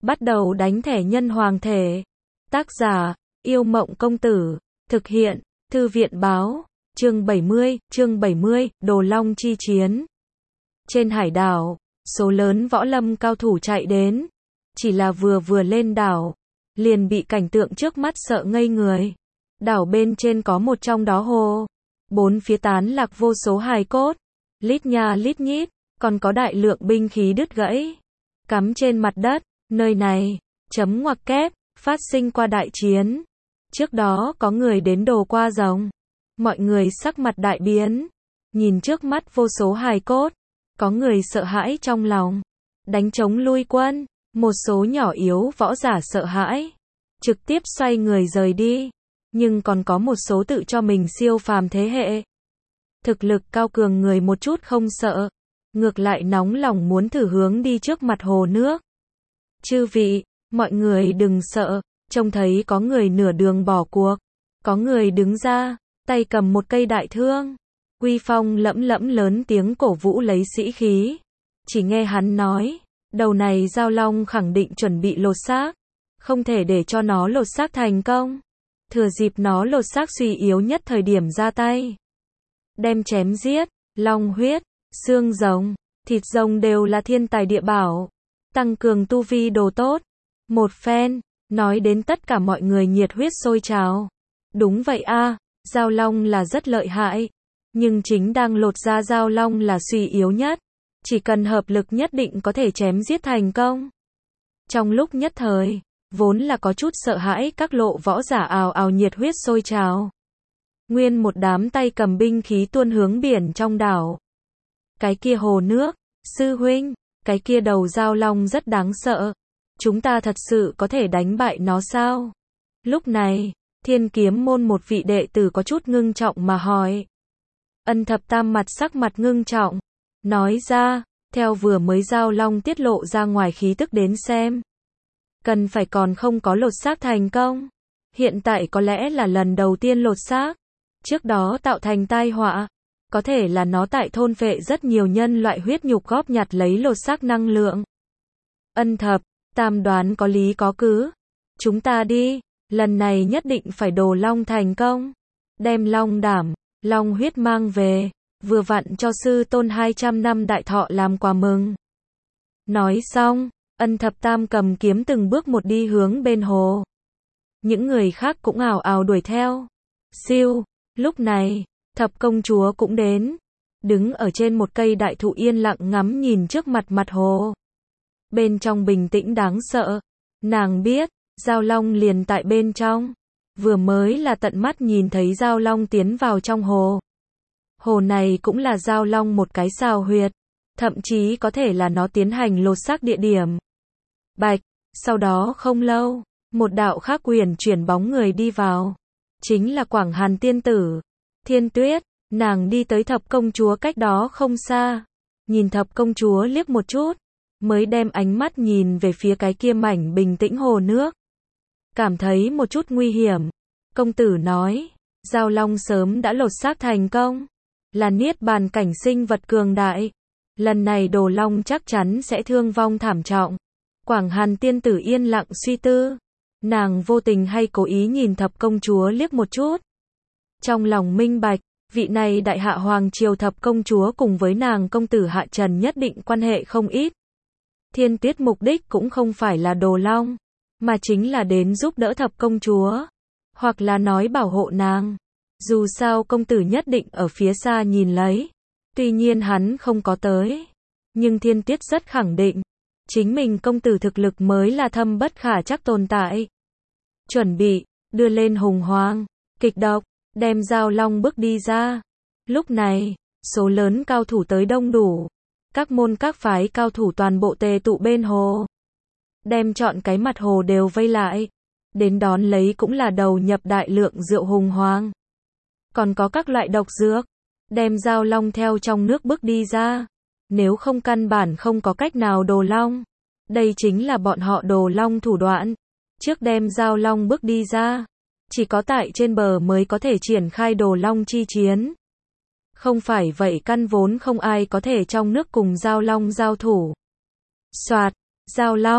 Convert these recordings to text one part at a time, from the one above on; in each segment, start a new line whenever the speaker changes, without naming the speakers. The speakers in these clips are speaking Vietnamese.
Bắt đầu đánh thẻ nhân hoàng thể. Tác giả, Yêu Mộng Công Tử. Thực hiện, Thư viện Báo. Chương 70, Đồ Long chi chiến. Trên hải đảo, số lớn võ lâm cao thủ chạy đến. Chỉ là vừa lên đảo, liền bị cảnh tượng trước mắt sợ ngây người. Đảo bên trên có một trong đó hồ. Bốn phía tán lạc vô số hài cốt. Lít nha lít nhít, còn có đại lượng binh khí đứt gãy. Cắm trên mặt đất, nơi này, chấm ngoặc kép, phát sinh qua đại chiến. Trước đó có người đến đồ qua rồng. Mọi người sắc mặt đại biến. Nhìn trước mắt vô số hài cốt. Có người sợ hãi trong lòng. Đánh chống lui quân. Một số nhỏ yếu võ giả sợ hãi. Trực tiếp xoay người rời đi. Nhưng còn có một số tự cho mình siêu phàm thế hệ. Thực lực cao cường người một chút không sợ. Ngược lại nóng lòng muốn thử hướng đi trước mặt hồ nước. Chư vị, mọi người đừng sợ. Trông thấy có người nửa đường bỏ cuộc. Có người đứng ra, tay cầm một cây đại thương. Uy phong lẫm lẫm lớn tiếng cổ vũ lấy sĩ khí. Chỉ nghe hắn nói, đầu này Giao Long khẳng định chuẩn bị lột xác. Không thể để cho nó lột xác thành công. Thừa dịp nó lột xác suy yếu nhất thời điểm ra tay. Đem chém giết, long huyết, xương rồng, thịt rồng đều là thiên tài địa bảo. Tăng cường tu vi đồ tốt. Một phen, nói đến tất cả mọi người nhiệt huyết sôi trào. Đúng vậy a, Giao Long là rất lợi hại. Nhưng chính đang lột ra Giao Long là suy yếu nhất. Chỉ cần hợp lực nhất định có thể chém giết thành công. Trong lúc nhất thời, vốn là có chút sợ hãi các lộ võ giả ào ào nhiệt huyết sôi trào. Nguyên một đám tay cầm binh khí tuôn hướng biển trong đảo. Cái kia hồ nước, sư huynh, cái kia đầu Giao Long rất đáng sợ. Chúng ta thật sự có thể đánh bại nó sao? Lúc này, Thiên Kiếm môn một vị đệ tử có chút ngưng trọng mà hỏi. Ân Thập Tam mặt sắc mặt ngưng trọng, nói ra, theo vừa mới Giao Long tiết lộ ra ngoài khí tức đến xem. Cần phải còn không có lột xác thành công. Hiện tại có lẽ là lần đầu tiên lột xác. Trước đó tạo thành tai họa. Có thể là nó tại thôn phệ rất nhiều nhân loại huyết nhục góp nhặt lấy lột xác năng lượng. Ân Thập Tam đoán có lý có cứ. Chúng ta đi, lần này nhất định phải đồ long thành công. Đem long đảm, long huyết mang về, vừa vặn cho sư tôn 200 năm đại thọ làm quà mừng. Nói xong, Ân Thập Tam cầm kiếm từng bước một đi hướng bên hồ. Những người khác cũng ào ào đuổi theo. Siêu, lúc này, Thập công chúa cũng đến. Đứng ở trên một cây đại thụ yên lặng ngắm nhìn trước mặt hồ. Bên trong bình tĩnh đáng sợ. Nàng biết, Giao Long liền tại bên trong. Vừa mới là tận mắt nhìn thấy Giao Long tiến vào trong hồ. Hồ này cũng là Giao Long một cái xào huyệt. Thậm chí có thể là nó tiến hành lột xác địa điểm. Bạch, sau đó không lâu, một đạo khác quyền chuyển bóng người đi vào. Chính là Quảng Hàn tiên tử. Thiên Tuyết, nàng đi tới Thập công chúa cách đó không xa. Nhìn Thập công chúa liếc một chút. Mới đem ánh mắt nhìn về phía cái kia mảnh bình tĩnh hồ nước. Cảm thấy một chút nguy hiểm. Công tử nói, Giao Long sớm đã lột xác thành công. Là niết bàn cảnh sinh vật cường đại. Lần này đồ long chắc chắn sẽ thương vong thảm trọng. Quảng Hàn tiên tử yên lặng suy tư. Nàng vô tình hay cố ý nhìn Thập công chúa liếc một chút. Trong lòng minh bạch, vị này đại hạ hoàng triều Thập công chúa cùng với nàng công tử Hạ Trần nhất định quan hệ không ít. Thiên Tuyết mục đích cũng không phải là đồ long, mà chính là đến giúp đỡ Thập công chúa, hoặc là nói bảo hộ nàng. Dù sao công tử nhất định ở phía xa nhìn lấy. Tuy nhiên hắn không có tới, nhưng Thiên Tuyết rất khẳng định, chính mình công tử thực lực mới là thâm bất khả trắc tồn tại. Chuẩn bị, đưa lên hùng hoàng, kịch độc, đem Giao Long bước đi ra. Lúc này, số lớn cao thủ tới đông đủ. Các môn các phái cao thủ toàn bộ tề tụ bên hồ. Đem trọn cái mặt hồ đều vây lại. Đến đón lấy cũng là đầu nhập đại lượng rượu hùng hoàng. Còn có các loại độc dược. Đem Giao Long theo trong nước bước đi ra. Nếu không căn bản không có cách nào đồ long. Đây chính là bọn họ đồ long thủ đoạn. Trước đem Giao Long bước đi ra. Chỉ có tại trên bờ mới có thể triển khai đồ long chi chiến. Không phải vậy căn vốn không ai có thể trong nước cùng Giao Long giao thủ. Soạt, Giao Long,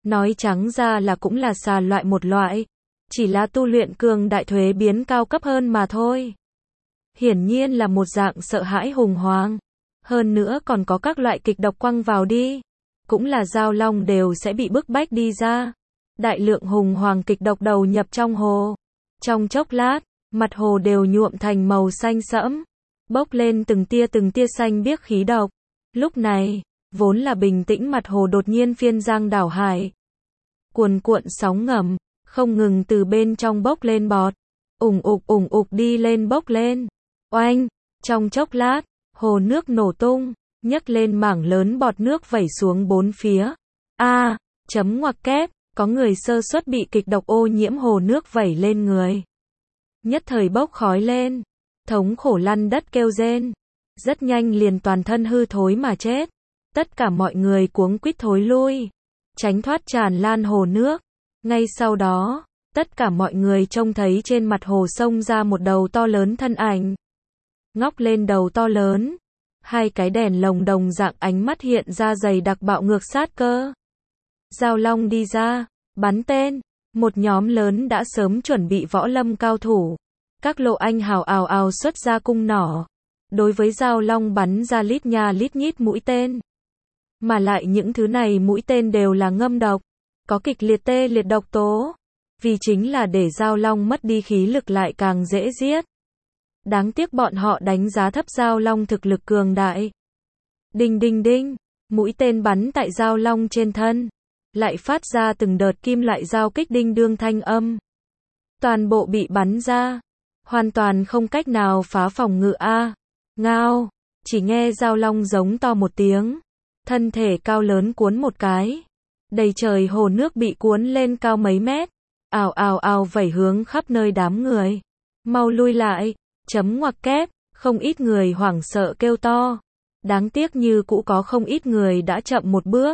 Nói trắng ra là cũng là xà loại một loại, chỉ là tu luyện cường đại thuế biến cao cấp hơn mà thôi. Hiển nhiên là một dạng sợ hãi hùng hoàng. Hơn nữa còn có các loại kịch độc quăng vào đi. Cũng là giao long đều sẽ bị bức bách đi ra. Đại lượng hùng hoàng kịch độc đầu nhập trong hồ. Trong chốc lát, mặt hồ đều nhuộm thành màu xanh sẫm. Bốc lên từng tia xanh biếc khí độc. Lúc này, vốn là bình tĩnh mặt hồ đột nhiên phiên giang đảo hải. Cuồn cuộn sóng ngầm, không ngừng từ bên trong bốc lên bọt. ủng ục đi lên bốc lên. Oanh, trong chốc lát, hồ nước nổ tung, nhấc lên mảng lớn bọt nước vẩy xuống bốn phía. Chấm ngoặc kép, có người sơ suất bị kịch độc ô nhiễm hồ nước vẩy lên người. Nhất thời bốc khói lên, thống khổ lăn đất kêu rên. Rất nhanh liền toàn thân hư thối mà chết. Tất cả mọi người cuống quýt thối lui, tránh thoát tràn lan hồ nước. Ngay sau đó, tất cả mọi người trông thấy trên mặt hồ sông ra một đầu to lớn thân ảnh. Ngóc lên đầu to lớn, hai cái đèn lồng đồng dạng ánh mắt hiện ra dày đặc bạo ngược sát cơ. Giao long đi ra, bắn tên, một nhóm lớn đã sớm chuẩn bị võ lâm cao thủ. Các lộ anh hào ào ào xuất ra cung nỏ. Đối với giao long bắn ra lít nha lít nhít mũi tên. Mà lại những thứ này mũi tên đều là ngâm độc, có kịch liệt tê liệt độc tố. Vì chính là để giao long mất đi khí lực lại càng dễ giết. Đáng tiếc bọn họ đánh giá thấp giao long thực lực cường đại. Đinh đinh đinh, mũi tên bắn tại giao long trên thân, lại phát ra từng đợt kim loại giao kích đinh đương thanh âm. Toàn bộ bị bắn ra, hoàn toàn không cách nào phá phòng ngự ngao, chỉ nghe giao long giống to một tiếng, thân thể cao lớn cuốn một cái, đầy trời hồ nước bị cuốn lên cao mấy mét, ào ào ào vẩy hướng khắp nơi đám người. Mau lui lại, chấm ngoặc kép, không ít người hoảng sợ kêu to. Đáng tiếc như cũ có không ít người đã chậm một bước.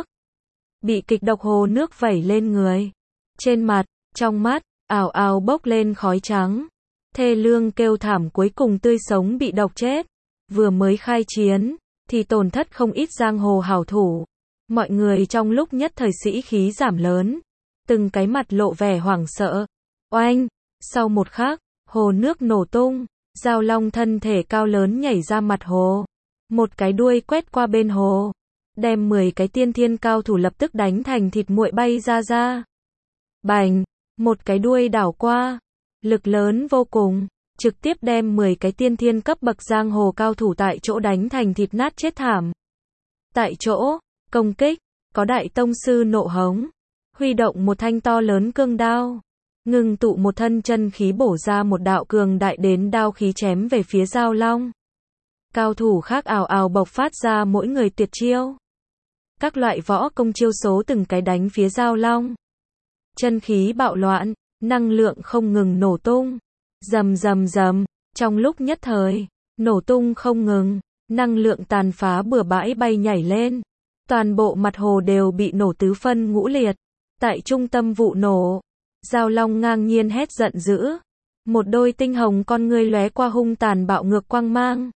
Bị kịch độc hồ nước vẩy lên người. Trên mặt, trong mắt, ào ào bốc lên khói trắng. Thê lương kêu thảm cuối cùng tươi sống bị độc chết. Vừa mới khai chiến, thì tổn thất không ít giang hồ hảo thủ. Mọi người trong lúc nhất thời sĩ khí giảm lớn. Từng cái mặt lộ vẻ hoảng sợ. Oanh, sau một khắc, hồ nước nổ tung. Giao long thân thể cao lớn nhảy ra mặt hồ. Một cái đuôi quét qua bên hồ. Đem 10 cái tiên thiên cao thủ lập tức đánh thành thịt muội bay ra. Bành, một cái đuôi đảo qua. Lực lớn vô cùng. Trực tiếp đem 10 cái tiên thiên cấp bậc giang hồ cao thủ tại chỗ đánh thành thịt nát chết thảm. Tại chỗ, công kích, có đại tông sư nộ hống. Huy động một thanh to lớn cương đao. Ngưng tụ một thân chân khí bổ ra một đạo cường đại đến đao khí chém về phía giao long. Cao thủ khác ào ào bộc phát ra mỗi người tuyệt chiêu. Các loại võ công chiêu số từng cái đánh phía giao long. Chân khí bạo loạn, năng lượng không ngừng nổ tung. Rầm rầm rầm, trong lúc nhất thời, nổ tung không ngừng, năng lượng tàn phá bừa bãi bay nhảy lên. Toàn bộ mặt hồ đều bị nổ tứ phân ngũ liệt. Tại trung tâm vụ nổ, giao long ngang nhiên hét giận dữ. Một đôi tinh hồng con ngươi lóe qua hung tàn bạo ngược quang mang.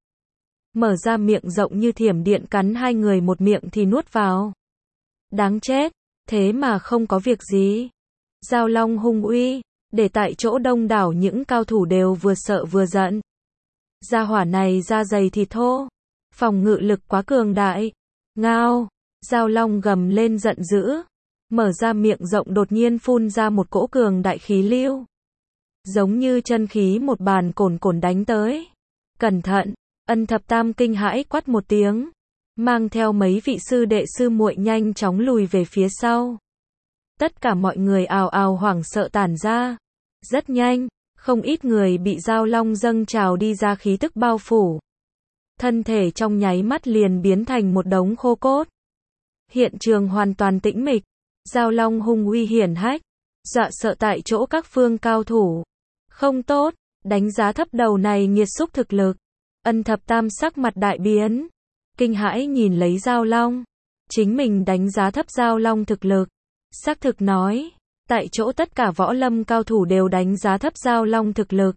Mở ra miệng rộng như thiểm điện cắn hai người một miệng thì nuốt vào. Đáng chết, thế mà không có việc gì. Giao long hung uy, để tại chỗ đông đảo những cao thủ đều vừa sợ vừa giận. Gia hỏa này da dày thịt thô, phòng ngự lực quá cường đại. Ngao, giao long gầm lên giận dữ. Mở ra miệng rộng đột nhiên phun ra một cỗ cường đại khí lưu. Giống như chân khí một bàn cồn cồn đánh tới. Cẩn thận, Ân Thập Tam kinh hãi quát một tiếng. Mang theo mấy vị sư đệ sư muội nhanh chóng lùi về phía sau. Tất cả mọi người ào ào hoảng sợ tản ra. Rất nhanh, không ít người bị giao long dâng trào đi ra khí tức bao phủ. Thân thể trong nháy mắt liền biến thành một đống khô cốt. Hiện trường hoàn toàn tĩnh mịch. Giao long hung uy hiển hách, dọa sợ tại chỗ các phương cao thủ. Không tốt, đánh giá thấp đầu này nghiệt xúc thực lực. Ân Thập Tam sắc mặt đại biến, kinh hãi nhìn lấy giao long. Chính mình đánh giá thấp giao long thực lực. Xác thực nói, tại chỗ tất cả võ lâm cao thủ đều đánh giá thấp giao long thực lực.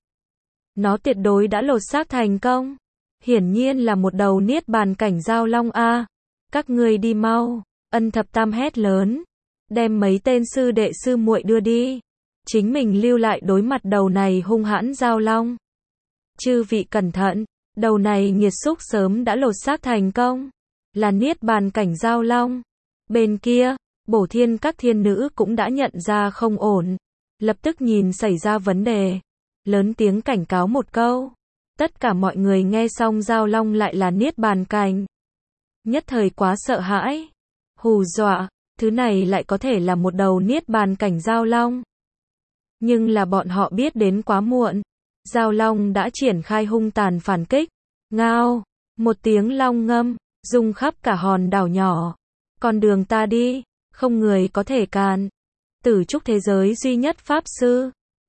Nó tuyệt đối đã lột xác thành công. Hiển nhiên là một đầu niết bàn cảnh giao long a. Các ngươi đi mau, Ân Thập Tam hét lớn. đem mấy tên sư đệ sư muội đưa đi. Chính mình lưu lại đối mặt đầu này hung hãn giao long. Chư vị cẩn thận, đầu này nghiệt xúc sớm đã lột xác thành công, là niết bàn cảnh giao long. Bên kia, Bổ Thiên các thiên nữ cũng đã nhận ra không ổn, lập tức nhìn xảy ra vấn đề, lớn tiếng cảnh cáo một câu. Tất cả mọi người nghe xong giao long lại là niết bàn cảnh, nhất thời quá sợ hãi, hù dọa, thứ này lại có thể là một đầu niết bàn cảnh giao long. Nhưng là bọn họ biết đến quá muộn, giao long đã triển khai hung tàn phản kích, ngao, một tiếng long ngâm, rung khắp cả hòn đảo nhỏ. Con đường ta đi, không người có thể cản. Tử trúc thế giới duy nhất pháp sư,